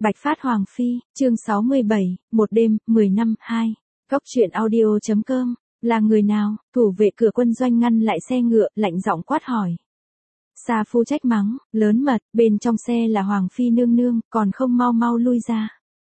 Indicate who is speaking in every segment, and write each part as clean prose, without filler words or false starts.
Speaker 1: Bạch Phát Hoàng Phi, chương 67, một đêm, 10 năm, 2. Góc truyện audio.com, là người nào? Thủ vệ cửa quân doanh ngăn lại xe ngựa, lạnh giọng quát hỏi. Sa Phu trách mắng, lớn mật, bên trong xe là Hoàng Phi nương nương, còn không mau mau lui ra.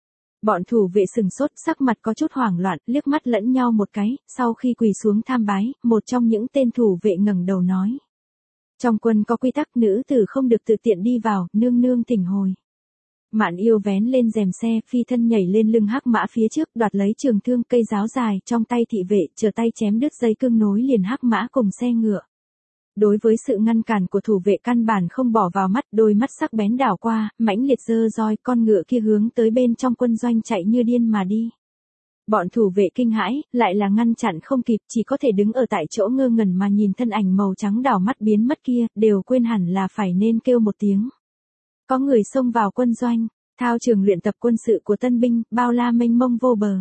Speaker 1: Bọn thủ vệ sừng sốt, sắc mặt có chút hoảng loạn, liếc mắt lẫn nhau một cái, sau khi quỳ xuống tham bái, một trong những tên thủ vệ ngẩng đầu nói. Trong quân có quy tắc nữ tử không được tự tiện đi vào, nương nương thỉnh hồi. Mạn Yêu vén lên rèm xe, phi thân nhảy lên lưng hắc mã phía trước, đoạt lấy trường thương cây giáo dài trong tay thị vệ, trở tay chém đứt dây cương nối liền hắc mã cùng xe ngựa. Đối với sự ngăn cản của thủ vệ căn bản không bỏ vào mắt, đôi mắt sắc bén đảo qua, mãnh liệt giơ roi, con ngựa kia hướng tới bên trong quân doanh chạy như điên mà đi. Bọn thủ vệ kinh hãi, lại là ngăn chặn không kịp, chỉ có thể đứng ở tại chỗ ngơ ngẩn mà nhìn thân ảnh màu trắng đảo mắt biến mất kia, đều quên hẳn là phải nên kêu một tiếng. Có người xông vào quân doanh, thao trường luyện tập quân sự của tân binh, bao la mênh mông vô bờ.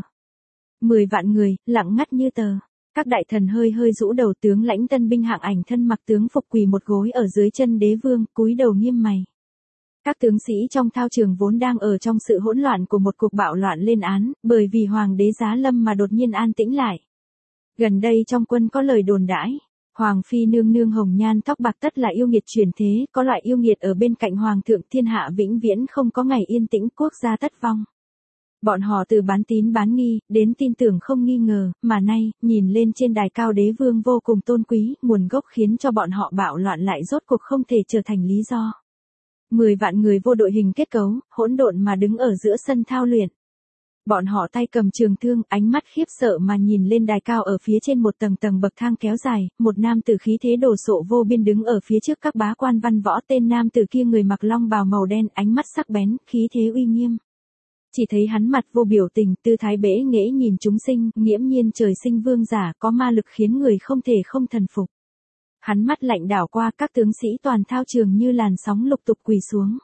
Speaker 1: 10 vạn người, lặng ngắt như tờ. Các đại thần hơi hơi rũ đầu, tướng lãnh tân binh hạng ảnh thân mặc tướng phục quỳ một gối ở dưới chân đế vương, cúi đầu nghiêm mày. Các tướng sĩ trong thao trường vốn đang ở trong sự hỗn loạn của một cuộc bạo loạn lên án, bởi vì hoàng đế giá lâm mà đột nhiên an tĩnh lại. Gần đây trong quân có lời đồn đãi. Hoàng Phi nương nương hồng nhan tóc bạc tất là yêu nghiệt truyền thế, có loại yêu nghiệt ở bên cạnh hoàng thượng thiên hạ vĩnh viễn không có ngày yên tĩnh, quốc gia tất vong. Bọn họ từ bán tín bán nghi, đến tin tưởng không nghi ngờ, mà nay, nhìn lên trên đài cao đế vương vô cùng tôn quý, nguồn gốc khiến cho bọn họ bạo loạn lại rốt cuộc không thể trở thành lý do. 10 vạn người vô đội hình kết cấu, hỗn độn mà đứng ở giữa sân thao luyện. Bọn họ tay cầm trường thương, ánh mắt khiếp sợ mà nhìn lên đài cao ở phía trên một tầng tầng bậc thang kéo dài, một nam tử khí thế đổ sộ vô biên đứng ở phía trước các bá quan văn võ, tên nam tử kia người mặc long bào màu đen, ánh mắt sắc bén, khí thế uy nghiêm. Chỉ thấy hắn mặt vô biểu tình, tư thái bẽ nghễ nhìn chúng sinh, nghiễm nhiên trời sinh vương giả, có ma lực khiến người không thể không thần phục. Hắn mắt lạnh đảo qua, các tướng sĩ toàn thao trường như làn sóng lục tục quỳ xuống.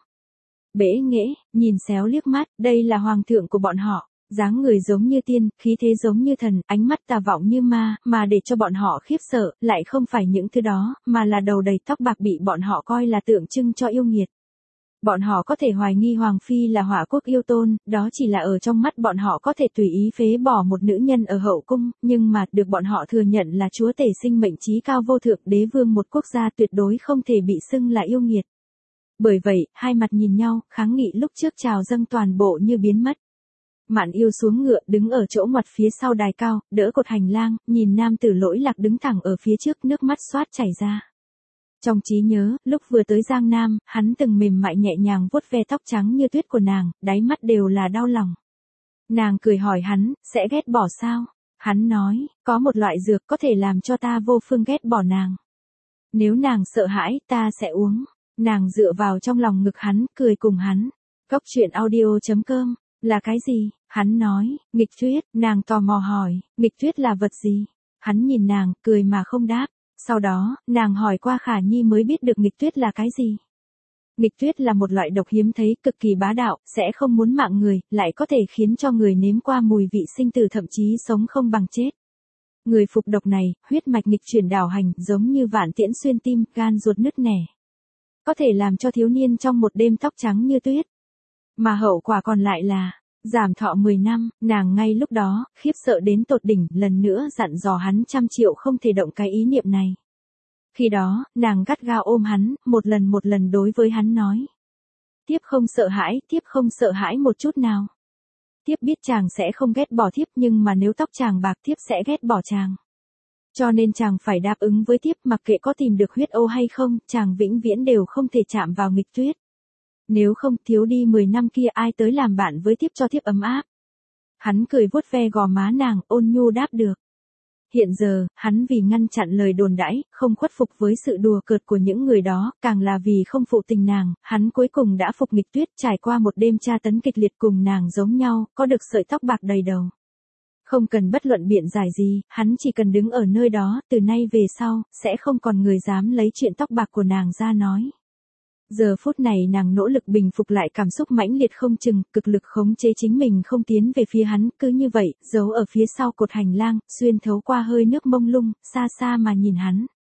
Speaker 1: Bẽ nghễ, nhìn xéo liếc mắt, đây là hoàng thượng của bọn họ, dáng người giống như tiên, khí thế giống như thần, ánh mắt tà vọng như ma, mà để cho bọn họ khiếp sợ, lại không phải những thứ đó, mà là đầu đầy tóc bạc bị bọn họ coi là tượng trưng cho yêu nghiệt. Bọn họ có thể hoài nghi Hoàng Phi là hỏa quốc yêu tôn, đó chỉ là ở trong mắt bọn họ có thể tùy ý phế bỏ một nữ nhân ở hậu cung, nhưng mà được bọn họ thừa nhận là chúa tể sinh mệnh trí cao vô thượng đế vương một quốc gia tuyệt đối không thể bị xưng là yêu nghiệt. Bởi vậy, hai mặt nhìn nhau, kháng nghị lúc trước trào dâng toàn bộ như biến mất. Mạn Yêu xuống ngựa, đứng ở chỗ ngoặt phía sau đài cao, đỡ cột hành lang, nhìn nam tử lỗi lạc đứng thẳng ở phía trước, nước mắt xoát chảy ra. Trong trí nhớ, lúc vừa tới Giang Nam, hắn từng mềm mại nhẹ nhàng vuốt ve tóc trắng như tuyết của nàng, đáy mắt đều là đau lòng. Nàng cười hỏi hắn, sẽ ghét bỏ sao? Hắn nói, có một loại dược có thể làm cho ta vô phương ghét bỏ nàng. Nếu nàng sợ hãi, ta sẽ uống. Nàng dựa vào trong lòng ngực hắn, cười cùng hắn. Góc truyện audio.com, là cái gì? Hắn nói, nghịch tuyết, nàng tò mò hỏi, nghịch tuyết là vật gì? Hắn nhìn nàng, cười mà không đáp. Sau đó, nàng hỏi qua Khả Nhi mới biết được nghịch tuyết là cái gì. Nghịch tuyết là một loại độc hiếm thấy, cực kỳ bá đạo, sẽ không muốn mạng người, lại có thể khiến cho người nếm qua mùi vị sinh tử, thậm chí sống không bằng chết. Người phục độc này, huyết mạch nghịch chuyển đảo hành, giống như vạn tiễn xuyên tim, gan ruột nứt nẻ. Có thể làm cho thiếu niên trong một đêm tóc trắng như tuyết. Mà hậu quả còn lại là giảm thọ 10 năm, nàng ngay lúc đó, khiếp sợ đến tột đỉnh, lần nữa dặn dò hắn 100 triệu không thể động cái ý niệm này. Khi đó, nàng gắt gao ôm hắn, một lần đối với hắn nói. Thiếp không sợ hãi, thiếp không sợ hãi một chút nào. Thiếp biết chàng sẽ không ghét bỏ thiếp, nhưng mà nếu tóc chàng bạc thiếp sẽ ghét bỏ chàng. Cho nên chàng phải đáp ứng với thiếp, mặc kệ có tìm được huyết ô hay không, chàng vĩnh viễn đều không thể chạm vào nghịch tuyết. Nếu không, thiếu đi 10 năm kia ai tới làm bạn với thiếp cho thiếp ấm áp. Hắn cười vuốt ve gò má nàng, ôn nhu đáp được. Hiện giờ, hắn vì ngăn chặn lời đồn đãi, không khuất phục với sự đùa cợt của những người đó, càng là vì không phụ tình nàng, hắn cuối cùng đã phục nghịch tuyết, trải qua một đêm tra tấn kịch liệt cùng nàng giống nhau, có được sợi tóc bạc đầy đầu. Không cần bất luận biện giải gì, hắn chỉ cần đứng ở nơi đó, từ nay về sau, sẽ không còn người dám lấy chuyện tóc bạc của nàng ra nói. Giờ phút này nàng nỗ lực bình phục lại cảm xúc mãnh liệt không chừng, cực lực khống chế chính mình không tiến về phía hắn, cứ như vậy, giấu ở phía sau cột hành lang, xuyên thấu qua hơi nước mông lung, xa xa mà nhìn hắn.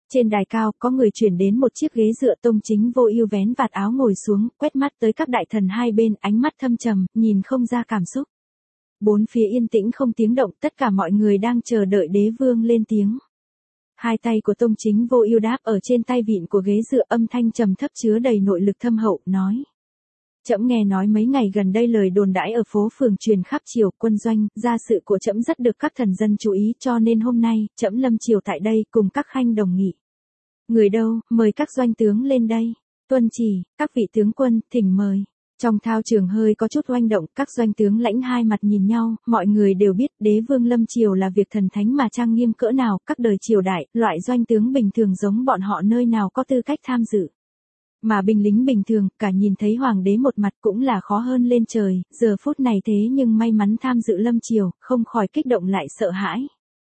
Speaker 1: Trên đài cao có người chuyển đến một chiếc ghế dựa, Tông Chính Vô Ưu vén vạt áo ngồi xuống, quét mắt tới các đại thần hai bên, ánh mắt thâm trầm, nhìn không ra cảm xúc. Bốn phía yên tĩnh không tiếng động, tất cả mọi người đang chờ đợi đế vương lên tiếng. Hai tay của Tông Chính Vô Ưu đáp ở trên tay vịn của ghế dựa, âm thanh trầm thấp chứa đầy nội lực thâm hậu, nói. Trẫm nghe nói mấy ngày gần đây lời đồn đãi ở phố phường truyền khắp triều, quân doanh, gia sự của trẫm rất được các thần dân chú ý, cho nên hôm nay, trẫm lâm triều tại đây, cùng các khanh đồng nghị. Người đâu, mời các doanh tướng lên đây. Tuân chỉ, các vị tướng quân, thỉnh mời. Trong thao trường hơi có chút oanh động, các doanh tướng lãnh hai mặt nhìn nhau, mọi người đều biết đế vương lâm triều là việc thần thánh mà trang nghiêm cỡ nào, các đời triều đại, loại doanh tướng bình thường giống bọn họ nơi nào có tư cách tham dự. Mà binh lính bình thường, cả nhìn thấy hoàng đế một mặt cũng là khó hơn lên trời, giờ phút này thế nhưng may mắn tham dự lâm triều, không khỏi kích động lại sợ hãi.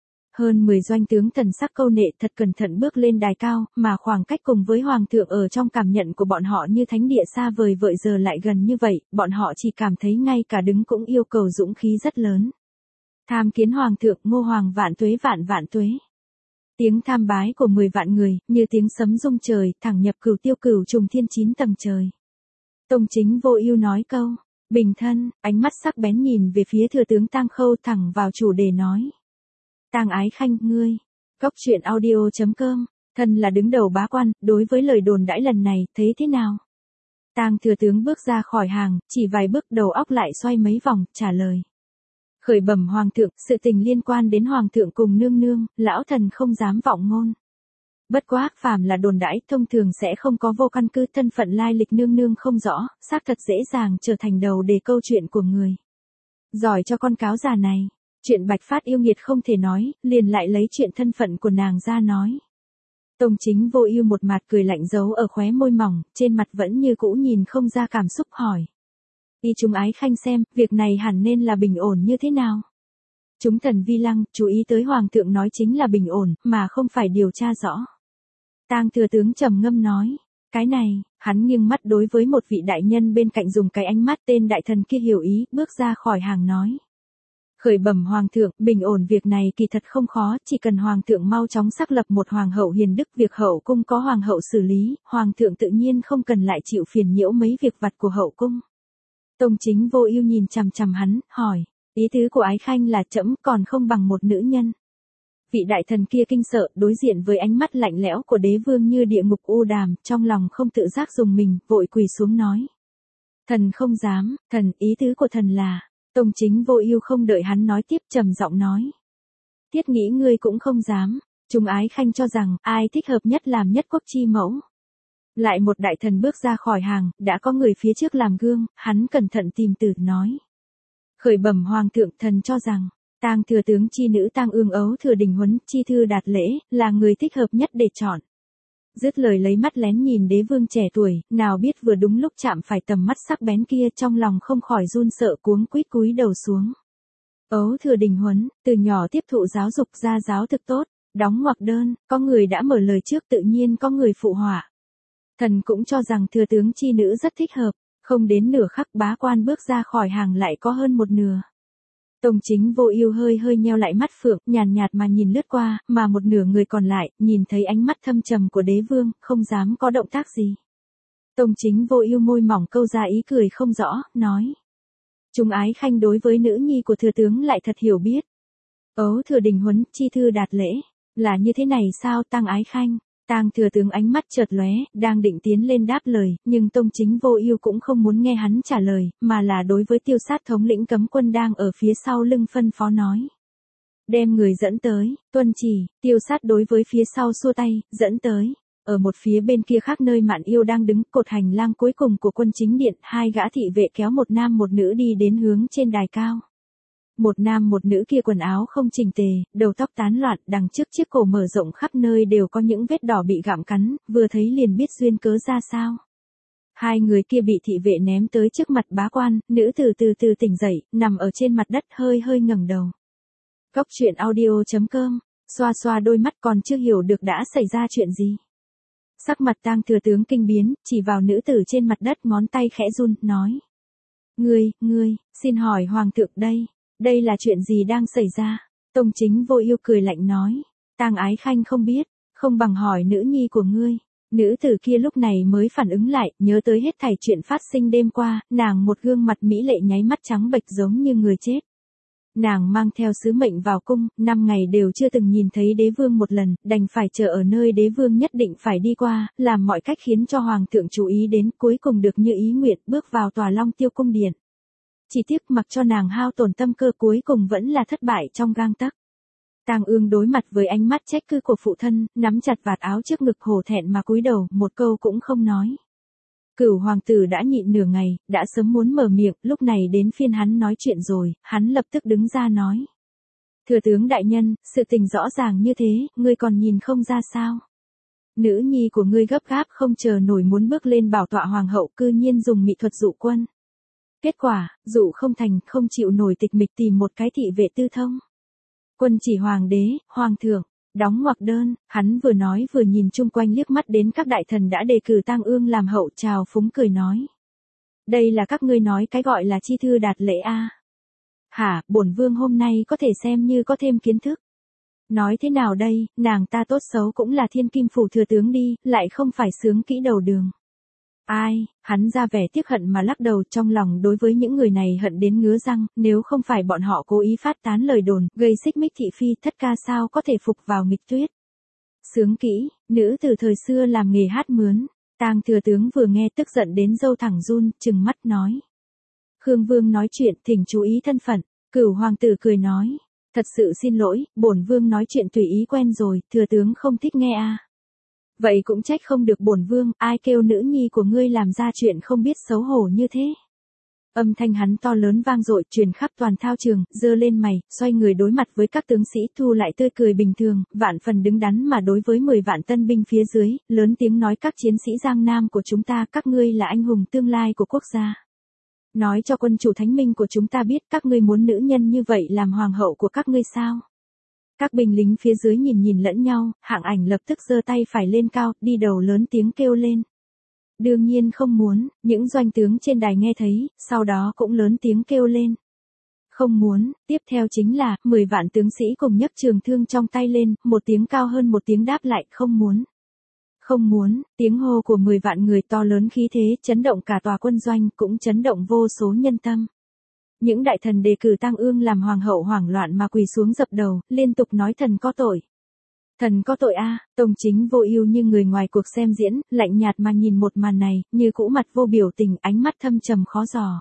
Speaker 1: Hơn 10 doanh tướng thần sắc câu nệ thật cẩn thận bước lên đài cao, mà khoảng cách cùng với hoàng thượng ở trong cảm nhận của bọn họ như thánh địa xa vời vợi giờ lại gần như vậy, bọn họ chỉ cảm thấy ngay cả đứng cũng yêu cầu dũng khí rất lớn. Tham kiến hoàng thượng, Ngô hoàng vạn tuế vạn vạn tuế. Tiếng tham bái của 10 vạn người, như tiếng sấm rung trời, thẳng nhập cửu tiêu cửu trùng thiên 9 tầng trời. Tông Chính Vô Ưu nói câu, bình thân, ánh mắt sắc bén nhìn về phía thừa tướng Tang Khâu, thẳng vào chủ đề nói. Tang Ái Khanh, ngươi. Cốc truyện audio.com, thân là đứng đầu bá quan, đối với lời đồn đãi lần này, thấy thế nào? Tang thừa tướng bước ra khỏi hàng, chỉ vài bước đầu óc lại xoay mấy vòng, trả lời. Khởi bẩm hoàng thượng, sự tình liên quan đến hoàng thượng cùng nương nương, lão thần không dám vọng ngôn. Bất quá, phàm là đồn đãi, thông thường sẽ không có vô căn cứ, thân phận lai lịch nương nương không rõ, xác thật dễ dàng trở thành đầu đề câu chuyện của người. Giỏi cho con cáo già này. Chuyện Bạch Phát yêu nghiệt không thể nói, liền lại lấy chuyện thân phận của nàng ra nói. Tông Chính Vô Ưu một mặt cười lạnh giấu ở khóe môi mỏng, trên mặt vẫn như cũ nhìn không ra cảm xúc, hỏi. Y chúng Ái Khanh xem, việc này hẳn nên là bình ổn như thế nào? Chúng thần vi lăng, chú ý tới hoàng thượng nói chính là bình ổn, mà không phải điều tra rõ. Tang thừa tướng trầm ngâm nói. Cái này, hắn nghiêng mắt đối với một vị đại nhân bên cạnh dùng cái ánh mắt, tên đại thần kia hiểu ý, bước ra khỏi hàng nói. Khởi bẩm hoàng thượng, bình ổn việc này kỳ thật không khó, chỉ cần hoàng thượng mau chóng xác lập một hoàng hậu hiền đức, việc hậu cung có hoàng hậu xử lý, hoàng thượng tự nhiên không cần lại chịu phiền nhiễu mấy việc vặt của hậu cung. Tông Chính Vô Ưu nhìn chằm chằm hắn, hỏi, ý tứ của Ái Khanh là trẫm còn không bằng một nữ nhân. Vị đại thần kia kinh sợ, đối diện với ánh mắt lạnh lẽo của đế vương như địa ngục u đàm, trong lòng không tự giác rùng mình, vội quỳ xuống nói. Thần không dám, thần, ý tứ của thần là. Tông Chính Vô Ưu không đợi hắn nói tiếp, trầm giọng nói. Thiết nghĩ ngươi cũng không dám, chúng Ái Khanh cho rằng, ai thích hợp nhất làm nhất quốc chi mẫu. Lại một đại thần bước ra khỏi hàng, đã có người phía trước làm gương, hắn cẩn thận tìm từ, nói. Khởi bẩm hoàng thượng, thần cho rằng, Tang thừa tướng chi nữ Tang Ương Ấu Thừa Đình Huấn, chi thư đạt lễ, là người thích hợp nhất để chọn. Dứt lời lấy mắt lén nhìn đế vương trẻ tuổi, nào biết vừa đúng lúc chạm phải tầm mắt sắc bén kia, trong lòng không khỏi run sợ, cuống quýt cúi đầu xuống. Ấu Thừa Đình Huấn, từ nhỏ tiếp thụ giáo dục gia giáo thực tốt, đóng ngoặc đơn, có người đã mở lời trước, tự nhiên có người phụ họa. Thần cũng cho rằng thừa tướng chi nữ rất thích hợp, không đến nửa khắc bá quan bước ra khỏi hàng lại có hơn một nửa. Tông Chính Vô Ưu hơi nheo lại mắt phượng, nhàn nhạt mà nhìn lướt qua, mà một nửa người còn lại, nhìn thấy ánh mắt thâm trầm của đế vương, không dám có động tác gì. Tông Chính Vô Ưu môi mỏng câu ra ý cười không rõ, nói. Chúng Ái Khanh đối với nữ nhi của thừa tướng lại thật hiểu biết. Ấu Thừa Đình Huấn, chi thư đạt lễ, là như thế này sao Tang Ái Khanh? Tang thừa tướng ánh mắt chợt lóe, đang định tiến lên đáp lời, nhưng Tông Chính Vô Ưu cũng không muốn nghe hắn trả lời, mà là đối với Tiêu Sát thống lĩnh cấm quân đang ở phía sau lưng phân phó nói. Đem người dẫn tới, tuân chỉ. Tiêu Sát đối với phía sau xua tay, dẫn tới. Ở một phía bên kia khác nơi Mạn Yêu đang đứng, cột hành lang cuối cùng của quân chính điện, hai gã thị vệ kéo một nam một nữ đi đến hướng trên đài cao. Một nam một nữ kia quần áo không chỉnh tề, đầu tóc tán loạn, đằng trước chiếc cổ mở rộng khắp nơi đều có những vết đỏ bị gặm cắn, vừa thấy liền biết duyên cớ ra sao. Hai người kia bị thị vệ ném tới trước mặt bá quan, nữ từ từ tỉnh dậy, nằm ở trên mặt đất hơi ngẩng đầu. Cốc truyện audio.com, xoa xoa đôi mắt còn chưa hiểu được đã xảy ra chuyện gì. Sắc mặt Tang thừa tướng kinh biến, chỉ vào nữ tử trên mặt đất, ngón tay khẽ run, nói. Ngươi, xin hỏi hoàng thượng đây là chuyện gì đang xảy ra? Tông Chính Vô Ưu cười lạnh nói. Tang Ái Khanh không biết, Không bằng hỏi nữ nhi của ngươi. Nữ tử kia lúc này mới phản ứng lại, nhớ tới hết thảy chuyện phát sinh đêm qua, nàng một gương mặt mỹ lệ nháy mắt trắng bệch giống như người chết. Nàng mang theo sứ mệnh vào cung, 5 ngày đều chưa từng nhìn thấy đế vương một lần, đành phải chờ ở nơi đế vương nhất định phải đi qua, làm mọi cách khiến cho hoàng thượng chú ý đến, cuối cùng được như ý nguyện bước vào tòa Long Tiêu cung điện. Chỉ tiếc mặc cho nàng hao tổn tâm cơ cuối cùng vẫn là thất bại trong gang tấc. Tang Ương đối mặt với ánh mắt trách cứ của phụ thân, nắm chặt vạt áo trước ngực hổ thẹn mà cúi đầu, một câu cũng không nói. Cửu hoàng tử đã nhịn nửa ngày, đã sớm muốn mở miệng, lúc này đến phiên hắn nói chuyện rồi, hắn lập tức đứng ra nói. Thừa tướng đại nhân, sự tình rõ ràng như thế, ngươi còn nhìn không ra sao? Nữ nhi của ngươi gấp gáp không chờ nổi muốn bước lên bảo tọa hoàng hậu, cư nhiên dùng mỹ thuật dụ quân. Kết quả, dụ không thành, không chịu nổi tịch mịch tìm một cái thị vệ tư thông. Quân chỉ hoàng đế, hoàng thượng, đóng ngoặc đơn, hắn vừa nói vừa nhìn chung quanh liếc mắt đến các đại thần đã đề cử Tang Ương làm hậu, chào phúng cười nói. Đây là các ngươi nói cái gọi là chi thư đạt lễ a. Hả, bổn vương hôm nay có thể xem như có thêm kiến thức. Nói thế nào đây, nàng ta tốt xấu cũng là thiên kim phủ thừa tướng đi, lại không phải sướng kỹ đầu đường. Ai, hắn ra vẻ tiếc hận mà lắc đầu, trong lòng đối với những người này hận đến ngứa răng, nếu không phải bọn họ cố ý phát tán lời đồn, gây xích mích thị phi, thất ca sao có thể phục vào nghịch tuyết. Sướng kỹ, nữ từ thời xưa làm nghề hát mướn, Tang thừa tướng vừa nghe tức giận đến râu thẳng run, trừng mắt nói. Khương Vương nói chuyện, thỉnh chú ý thân phận, Cửu hoàng tử cười nói. Thật sự xin lỗi, bổn vương nói chuyện tùy ý quen rồi, thừa tướng không thích nghe à. Vậy cũng trách không được bổn vương, ai kêu nữ nhi của ngươi làm ra chuyện không biết xấu hổ như thế. Âm thanh hắn to lớn vang dội truyền khắp toàn thao trường, giơ lên mày, xoay người đối mặt với các tướng sĩ thu lại tươi cười bình thường, vạn phần đứng đắn mà đối với 10 vạn tân binh phía dưới, lớn tiếng nói các chiến sĩ Giang Nam của chúng ta, các ngươi là anh hùng tương lai của quốc gia. Nói cho quân chủ thánh minh của chúng ta biết các ngươi muốn nữ nhân như vậy làm hoàng hậu của các ngươi sao. Các binh lính phía dưới nhìn nhìn lẫn nhau, Hạng Ảnh lập tức giơ tay phải lên cao, đi đầu lớn tiếng kêu lên. Đương nhiên không muốn, những doanh tướng trên đài nghe thấy, sau đó cũng lớn tiếng kêu lên. Không muốn, tiếp theo chính là, 10 vạn tướng sĩ cùng nhấc trường thương trong tay lên, một tiếng cao hơn một tiếng đáp lại, không muốn. Không muốn, tiếng hô của 10 vạn người to lớn khí thế, chấn động cả tòa quân doanh, cũng chấn động vô số nhân tâm. Những đại thần đề cử Tang Ương làm hoàng hậu hoảng loạn mà quỳ xuống dập đầu, liên tục nói thần có tội. Thần có tội a. Tông Chính Vô Ưu như người ngoài cuộc xem diễn, lạnh nhạt mà nhìn một màn này, như cũ mặt vô biểu tình, ánh mắt thâm trầm khó dò.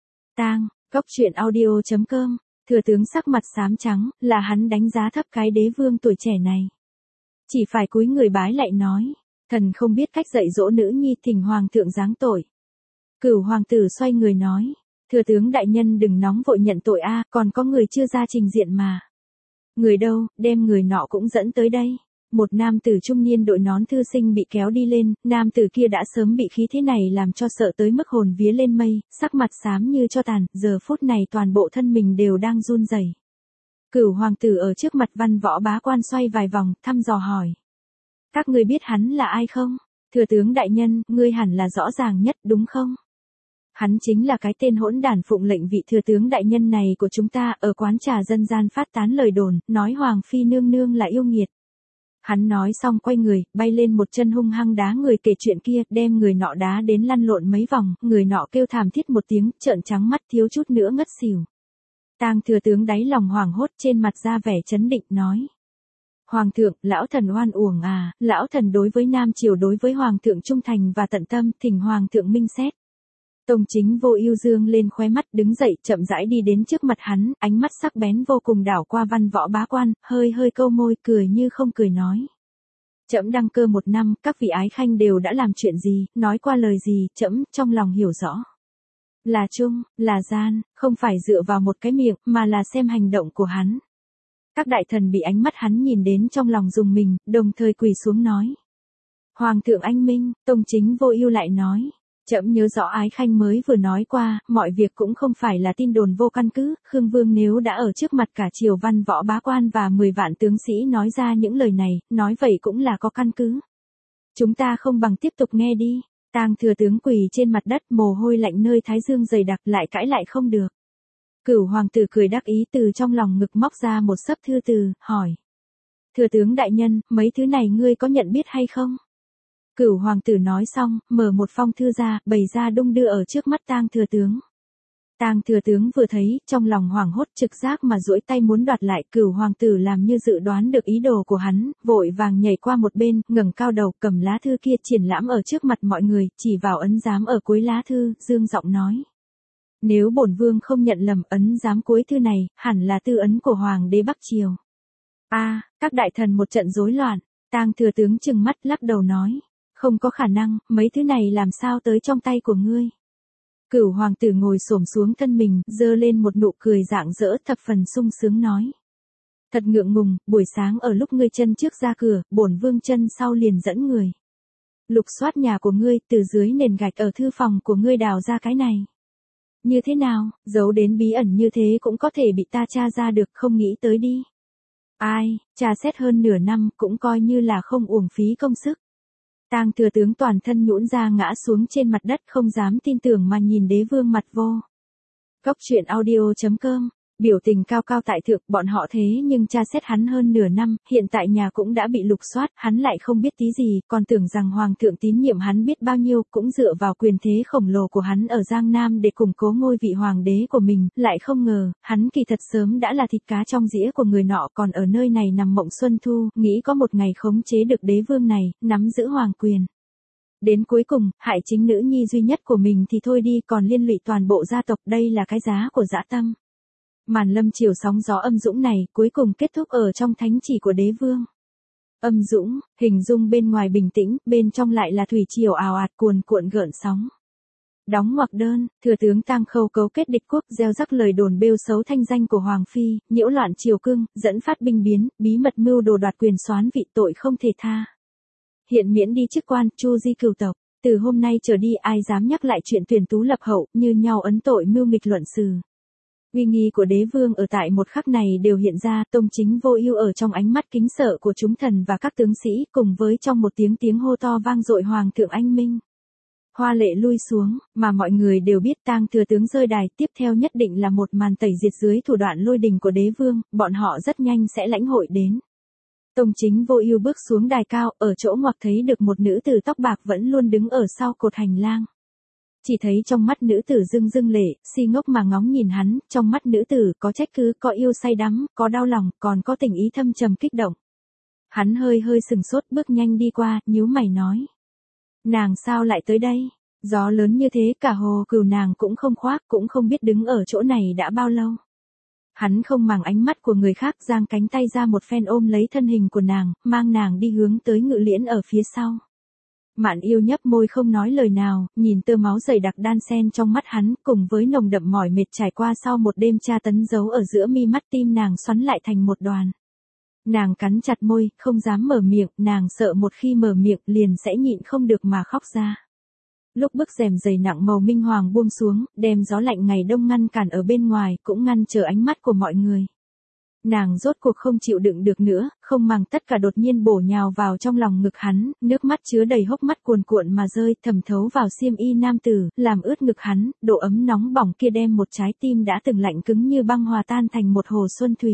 Speaker 1: Cóc truyện audio.com, thừa tướng sắc mặt xám trắng, là hắn đánh giá thấp cái đế vương tuổi trẻ này. Chỉ phải cúi người bái lại nói, thần không biết cách dạy dỗ nữ nhi, thỉnh hoàng thượng giáng tội. Cửu hoàng tử xoay người nói, thừa tướng đại nhân đừng nóng vội nhận tội a, còn có người chưa ra trình diện mà. Người đâu, đem người nọ cũng dẫn tới đây. Một nam tử trung niên đội nón thư sinh bị kéo đi lên, nam tử kia đã sớm bị khí thế này làm cho sợ tới mức hồn vía lên mây, sắc mặt xám như tro tàn, giờ phút này toàn bộ thân mình đều đang run rẩy. Cửu hoàng tử ở trước mặt Văn Võ bá quan xoay vài vòng, thăm dò hỏi. Các ngươi biết hắn là ai không? Thừa tướng đại nhân, ngươi hẳn là rõ ràng nhất đúng không? Hắn chính là cái tên hỗn đản phụng lệnh vị thừa tướng đại nhân này của chúng ta, ở quán trà dân gian phát tán lời đồn, nói Hoàng Phi nương nương là yêu nghiệt. Hắn nói xong quay người, bay lên một chân hung hăng đá người kể chuyện kia, đem người nọ đá đến lăn lộn mấy vòng, người nọ kêu thảm thiết một tiếng, trợn trắng mắt thiếu chút nữa ngất xỉu. Tang thừa tướng đáy lòng hoảng hốt, trên mặt ra vẻ chấn định nói. Hoàng thượng, lão thần oan uổng à, lão thần đối với Nam Triều đối với Hoàng thượng trung thành và tận tâm, thỉnh Hoàng thượng minh xét. Tông Chính Vô Ưu dương lên khóe mắt, đứng dậy, chậm rãi đi đến trước mặt hắn, ánh mắt sắc bén vô cùng đảo qua Văn Võ bá quan, hơi hơi câu môi, cười như không cười nói. Trẫm đăng cơ 1 năm, các vị ái khanh đều đã làm chuyện gì, nói qua lời gì, trẫm trong lòng hiểu rõ. Là trung, là gian, không phải dựa vào một cái miệng, mà là xem hành động của hắn. Các đại thần bị ánh mắt hắn nhìn đến trong lòng rùng mình, đồng thời quỳ xuống nói. Hoàng thượng anh minh, Tông Chính Vô Ưu lại nói. Trẫm nhớ rõ ái khanh mới vừa nói qua, mọi việc cũng không phải là tin đồn vô căn cứ, Khương Vương nếu đã ở trước mặt cả triều Văn Võ bá quan và 10 vạn tướng sĩ nói ra những lời này, nói vậy cũng là có căn cứ. Chúng ta không bằng tiếp tục nghe đi. Tang thừa tướng quỳ trên mặt đất, mồ hôi lạnh nơi thái dương dày đặc, lại cãi lại không được. Cửu hoàng tử cười đắc ý từ trong lòng ngực móc ra một xấp thư từ, hỏi. Thừa tướng đại nhân, mấy thứ này ngươi có nhận biết hay không? Cửu hoàng tử nói xong, mở một phong thư ra, bày ra đung đưa ở trước mắt Tang thừa tướng. Tang thừa tướng vừa thấy, trong lòng hoảng hốt trực giác mà duỗi tay muốn đoạt lại, Cửu hoàng tử làm như dự đoán được ý đồ của hắn, vội vàng nhảy qua một bên, ngẩng cao đầu, cầm lá thư kia triển lãm ở trước mặt mọi người, chỉ vào ấn giám ở cuối lá thư, dương giọng nói: Nếu bổn vương không nhận lầm, ấn giám cuối thư này, hẳn là tư ấn của hoàng đế Bắc Triều. Các đại thần một trận rối loạn. Tang thừa tướng trừng mắt lắc đầu nói: Không có khả năng, mấy thứ này làm sao tới trong tay của ngươi? Cửu hoàng tử ngồi xổm xuống thân mình, giơ lên một nụ cười rạng rỡ thập phần sung sướng nói: Thật ngượng ngùng, buổi sáng ở lúc ngươi chân trước ra cửa, bổn vương chân sau liền dẫn người lục soát nhà của ngươi, từ dưới nền gạch ở thư phòng của ngươi đào ra cái này. Như thế nào, giấu đến bí ẩn như thế cũng có thể bị ta tra ra được, không nghĩ tới đi. Tra xét hơn nửa năm, cũng coi như là không uổng phí công sức. Tang thừa tướng toàn thân nhũn ra ngã xuống trên mặt đất, không dám tin tưởng mà nhìn đế vương mặt vô. Cốc truyện audio.com, biểu tình cao cao tại thượng, bọn họ thế nhưng tra xét hắn hơn nửa năm, hiện tại nhà cũng đã bị lục soát, hắn lại không biết tí gì, còn tưởng rằng hoàng thượng tín nhiệm hắn biết bao nhiêu, cũng dựa vào quyền thế khổng lồ của hắn ở Giang Nam để củng cố ngôi vị hoàng đế của mình, lại không ngờ, hắn kỳ thật sớm đã là thịt cá trong dĩa của người nọ, còn ở nơi này nằm mộng xuân thu, nghĩ có một ngày khống chế được đế vương này, nắm giữ hoàng quyền. Đến cuối cùng, hại chính nữ nhi duy nhất của mình thì thôi đi, còn liên lụy toàn bộ gia tộc, đây là cái giá của dã tâm. Màn lâm chiều sóng gió âm dũng này, cuối cùng kết thúc ở trong thánh chỉ của đế vương. Âm dũng, hình dung bên ngoài bình tĩnh, bên trong lại là thủy triều ào ạt cuồn cuộn gợn sóng. Đóng ngoặc đơn, thừa tướng Tang Khâu cấu kết địch quốc, gieo rắc lời đồn bêu xấu thanh danh của hoàng phi, nhiễu loạn triều cương, dẫn phát binh biến, bí mật mưu đồ đoạt quyền soán vị, tội không thể tha. Hiện miễn đi chức quan, chu di cửu tộc. Từ hôm nay trở đi, ai dám nhắc lại chuyện tuyển tú lập hậu, như nhau ấn tội mưu nghịch luận sự. Uy nghi của đế vương ở tại một khắc này đều hiện ra, Tông Chính Vô Ưu ở trong ánh mắt kính sợ của chúng thần và các tướng sĩ, cùng với trong một tiếng hô to vang dội hoàng thượng anh minh. Hoa lệ lui xuống, mà mọi người đều biết Tang thừa tướng rơi đài, tiếp theo nhất định là một màn tẩy diệt dưới thủ đoạn lôi đình của đế vương, bọn họ rất nhanh sẽ lãnh hội đến. Tông Chính Vô Ưu bước xuống đài cao, ở chỗ ngoặc thấy được một nữ tử tóc bạc vẫn luôn đứng ở sau cột hành lang. Chỉ thấy trong mắt nữ tử rưng rưng lệ, si ngốc mà ngóng nhìn hắn, trong mắt nữ tử có trách cứ, có yêu say đắm, có đau lòng, còn có tình ý thâm trầm kích động. Hắn hơi sừng sốt bước nhanh đi qua, nhíu mày nói: Nàng sao lại tới đây? Gió lớn như thế cả hồ Cửu nàng cũng không khoác, cũng không biết đứng ở chỗ này đã bao lâu. Hắn không màng ánh mắt của người khác, giang cánh tay ra một phen ôm lấy thân hình của nàng, mang nàng đi hướng tới Ngự Liễn ở phía sau. Mạn Yêu nhấp môi không nói lời nào, nhìn tơ máu dày đặc đan xen trong mắt hắn, cùng với nồng đậm mỏi mệt trải qua sau một đêm tra tấn giấu ở giữa mi mắt, tim nàng xoắn lại thành một đoàn. Nàng cắn chặt môi, không dám mở miệng, nàng sợ một khi mở miệng liền sẽ nhịn không được mà khóc ra. Lúc bức rèm dày nặng màu minh hoàng buông xuống, đem gió lạnh ngày đông ngăn cản ở bên ngoài, cũng ngăn trở ánh mắt của mọi người. Nàng rốt cuộc không chịu đựng được nữa, không màng tất cả đột nhiên bổ nhào vào trong lòng ngực hắn, nước mắt chứa đầy hốc mắt cuồn cuộn mà rơi, thẩm thấu vào xiêm y nam tử, làm ướt ngực hắn, độ ấm nóng bỏng kia đem một trái tim đã từng lạnh cứng như băng hòa tan thành một hồ xuân thủy.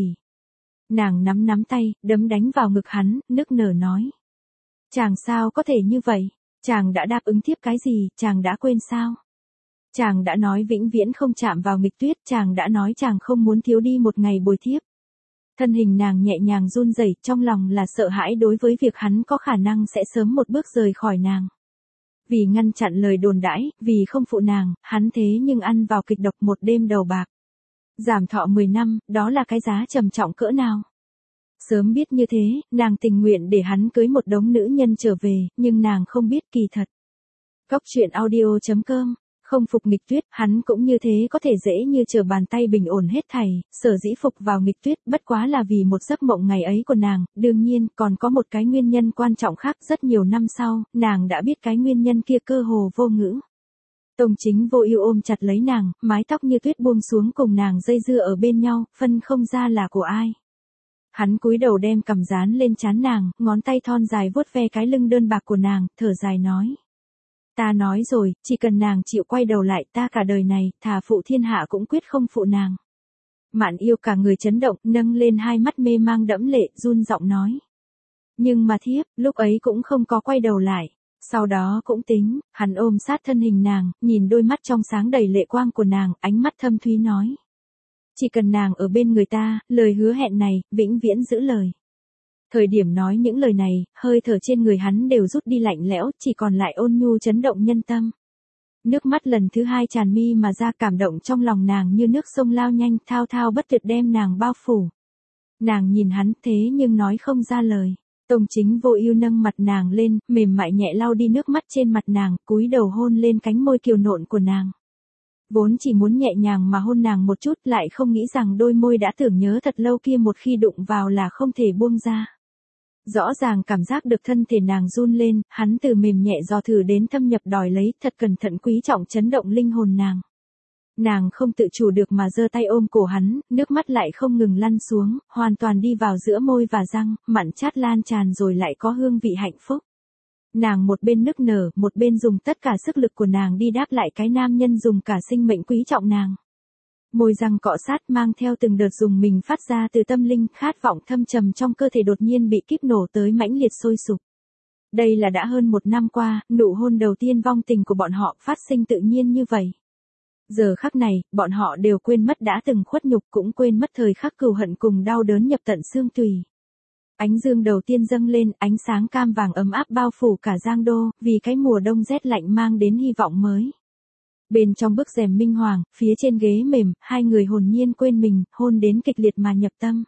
Speaker 1: Nàng nắm tay, đấm đánh vào ngực hắn, nức nở nói: Chàng sao có thể như vậy? Chàng đã đáp ứng thiếp cái gì, chàng đã quên sao? Chàng đã nói vĩnh viễn không chạm vào nghịch tuyết, chàng đã nói chàng không muốn thiếu đi một ngày bồi thiếp. Thân hình nàng nhẹ nhàng run rẩy, trong lòng là sợ hãi đối với việc hắn có khả năng sẽ sớm một bước rời khỏi nàng. Vì ngăn chặn lời đồn đãi, vì không phụ nàng, hắn thế nhưng ăn vào kịch độc một đêm đầu bạc. Giảm thọ 10 năm, đó là cái giá trầm trọng cỡ nào? Sớm biết như thế, nàng tình nguyện để hắn cưới một đống nữ nhân trở về, nhưng nàng không biết kỳ thật. Cốc truyện audio.com, không phục nghịch tuyết, hắn cũng như thế có thể dễ như trở bàn tay bình ổn hết thảy, sở dĩ phục vào nghịch tuyết bất quá là vì một giấc mộng ngày ấy của nàng, đương nhiên còn có một cái nguyên nhân quan trọng khác. Rất nhiều năm sau, nàng đã biết cái nguyên nhân kia cơ hồ vô ngữ. Tông Chính Vô Ưu ôm chặt lấy nàng, mái tóc như tuyết buông xuống cùng nàng dây dưa ở bên nhau, phân không ra là của ai. Hắn cúi đầu đem cằm dán lên trán nàng, ngón tay thon dài vuốt ve cái lưng đơn bạc của nàng, thở dài nói: Ta nói rồi, chỉ cần nàng chịu quay đầu lại, ta cả đời này, thà phụ thiên hạ cũng quyết không phụ nàng. Mạn Yêu cả người chấn động, nâng lên hai mắt mê mang đẫm lệ, run giọng nói: Nhưng mà thiếp, lúc ấy cũng không có quay đầu lại. Sau đó cũng tính, hắn ôm sát thân hình nàng, nhìn đôi mắt trong sáng đầy lệ quang của nàng, ánh mắt thâm thúy nói. Chỉ cần nàng ở bên người ta, lời hứa hẹn này, vĩnh viễn giữ lời. Thời điểm nói những lời này, hơi thở trên người hắn đều rút đi lạnh lẽo, chỉ còn lại ôn nhu chấn động nhân tâm. Nước mắt lần thứ hai tràn mi mà ra, cảm động trong lòng nàng như nước sông lao nhanh, thao thao bất tuyệt đem nàng bao phủ. Nàng nhìn hắn thế nhưng nói không ra lời. Tông Chính Vô Ưu nâng mặt nàng lên, mềm mại nhẹ lau đi nước mắt trên mặt nàng, cúi đầu hôn lên cánh môi kiều nộn của nàng. Vốn chỉ muốn nhẹ nhàng mà hôn nàng một chút, lại không nghĩ rằng đôi môi đã tưởng nhớ thật lâu kia một khi đụng vào là không thể buông ra. Rõ ràng cảm giác được thân thể nàng run lên, hắn từ mềm nhẹ dò thử đến thâm nhập đòi lấy, thật cẩn thận quý trọng chấn động linh hồn nàng. Nàng không tự chủ được mà giơ tay ôm cổ hắn, nước mắt lại không ngừng lăn xuống, hoàn toàn đi vào giữa môi và răng, mặn chát lan tràn rồi lại có hương vị hạnh phúc. Nàng một bên nức nở, một bên dùng tất cả sức lực của nàng đi đáp lại cái nam nhân dùng cả sinh mệnh quý trọng nàng. Môi răng cọ sát mang theo từng đợt dùng mình phát ra từ tâm linh, khát vọng thâm trầm trong cơ thể đột nhiên bị kíp nổ tới mãnh liệt sôi sục. Đây là đã hơn 1 năm qua, nụ hôn đầu tiên vong tình của bọn họ phát sinh tự nhiên như vậy. Giờ khắc này, bọn họ đều quên mất đã từng khuất nhục, cũng quên mất thời khắc cừu hận cùng đau đớn nhập tận xương tùy. Ánh dương đầu tiên dâng lên, ánh sáng cam vàng ấm áp bao phủ cả Giang Đô, vì cái mùa đông rét lạnh mang đến hy vọng mới. Bên trong bức rèm minh hoàng, phía trên ghế mềm, hai người hồn nhiên quên mình, hôn đến kịch liệt mà nhập tâm.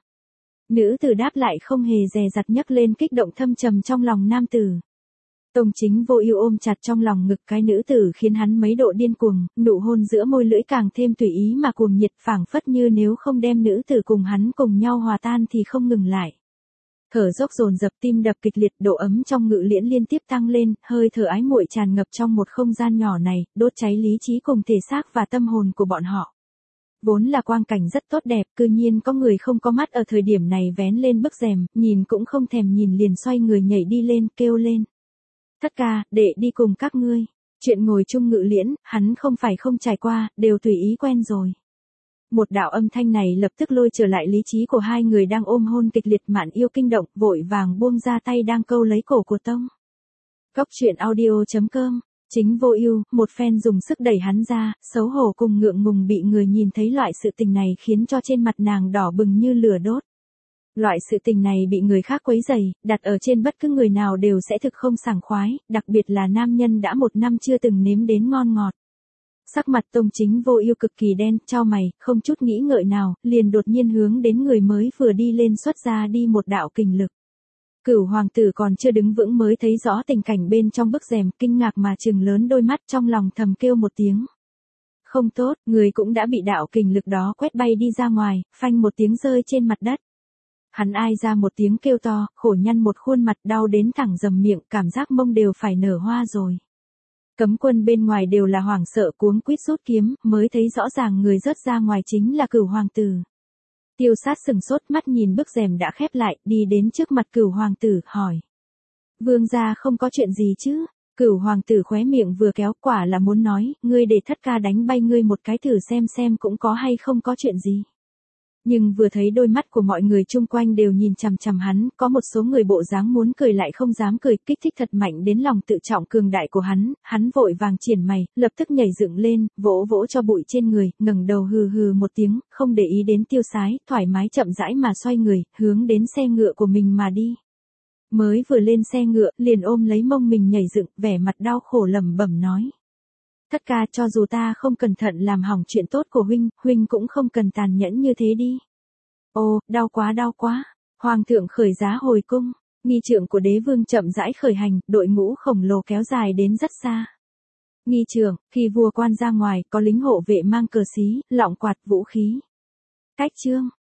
Speaker 1: Nữ tử đáp lại không hề dè dặt, nhấc lên kích động thâm trầm trong lòng nam tử. Tông Chính Vô Ưu ôm chặt trong lòng ngực cái nữ tử khiến hắn mấy độ điên cuồng, nụ hôn giữa môi lưỡi càng thêm tùy ý mà cuồng nhiệt, phảng phất như nếu không đem nữ tử cùng hắn cùng nhau hòa tan thì không ngừng lại. Thở dốc dồn dập, tim đập kịch liệt, độ ấm trong ngự liễn liên tiếp tăng lên, hơi thở ái muội tràn ngập trong một không gian nhỏ này, đốt cháy lý trí cùng thể xác và tâm hồn của bọn họ. Vốn là quang cảnh rất tốt đẹp, cư nhiên có người không có mắt ở thời điểm này vén lên bức rèm, nhìn cũng không thèm nhìn liền xoay người nhảy đi lên, kêu lên. Thất ca, đệ đi cùng các ngươi. Chuyện ngồi chung ngự liễn, hắn không phải không trải qua, đều tùy ý quen rồi. Một đạo âm thanh này lập tức lôi trở lại lý trí của hai người đang ôm hôn kịch liệt, mạn yêu kinh động, vội vàng buông ra tay đang câu lấy cổ của Tông. Góc truyện audio.com. Chính Vô Ưu, một phen dùng sức đẩy hắn ra, xấu hổ cùng ngượng ngùng bị người nhìn thấy loại sự tình này khiến cho trên mặt nàng đỏ bừng như lửa đốt. Loại sự tình này bị người khác quấy rầy, đặt ở trên bất cứ người nào đều sẽ thực không sảng khoái, đặc biệt là nam nhân đã 1 năm chưa từng nếm đến ngon ngọt. Sắc mặt Tông Chính Vô Ưu cực kỳ đen, chau mày, không chút nghĩ ngợi nào, liền đột nhiên hướng đến người mới vừa đi lên xuất ra đi một đạo kình lực. Cửu hoàng tử còn chưa đứng vững mới thấy rõ tình cảnh bên trong bức rèm, kinh ngạc mà trừng lớn đôi mắt, trong lòng thầm kêu một tiếng. Không tốt, người cũng đã bị đạo kình lực đó quét bay đi ra ngoài, phanh một tiếng rơi trên mặt đất. Hắn ai ra một tiếng kêu to, khổ nhăn một khuôn mặt, đau đến thẳng rầm miệng, cảm giác mông đều phải nở hoa rồi. Cấm quân bên ngoài đều là hoảng sợ cuống quýt rút kiếm, mới thấy rõ ràng người rớt ra ngoài chính là Cửu hoàng tử. Tiêu Sát sừng sốt, mắt nhìn bức rèm đã khép lại, đi đến trước mặt Cửu hoàng tử, hỏi. Vương gia không có chuyện gì chứ? Cửu hoàng tử khóe miệng vừa kéo, quả là muốn nói, ngươi để thất ca đánh bay ngươi một cái thử xem cũng có hay không có chuyện gì. Nhưng vừa thấy đôi mắt của mọi người chung quanh đều nhìn chằm chằm hắn, có một số người bộ dáng muốn cười lại không dám cười, kích thích thật mạnh đến lòng tự trọng cường đại của hắn vội vàng triển mày, lập tức nhảy dựng lên, vỗ vỗ cho bụi trên người, ngẩng đầu hừ hừ một tiếng, không để ý đến Tiêu Sái, thoải mái chậm rãi mà xoay người, hướng đến xe ngựa của mình mà đi. Mới vừa lên xe ngựa, liền ôm lấy mông mình nhảy dựng, vẻ mặt đau khổ lẩm bẩm nói. Thất ca, cho dù ta không cẩn thận làm hỏng chuyện tốt của huynh cũng không cần tàn nhẫn như thế đi. Ô, đau quá. Hoàng thượng khởi giá hồi cung, nghi trượng của đế vương chậm rãi khởi hành, đội ngũ khổng lồ kéo dài đến rất xa. Nghi trượng, khi vua quan ra ngoài, có lính hộ vệ mang cờ xí, lọng quạt, vũ khí. Cách chương,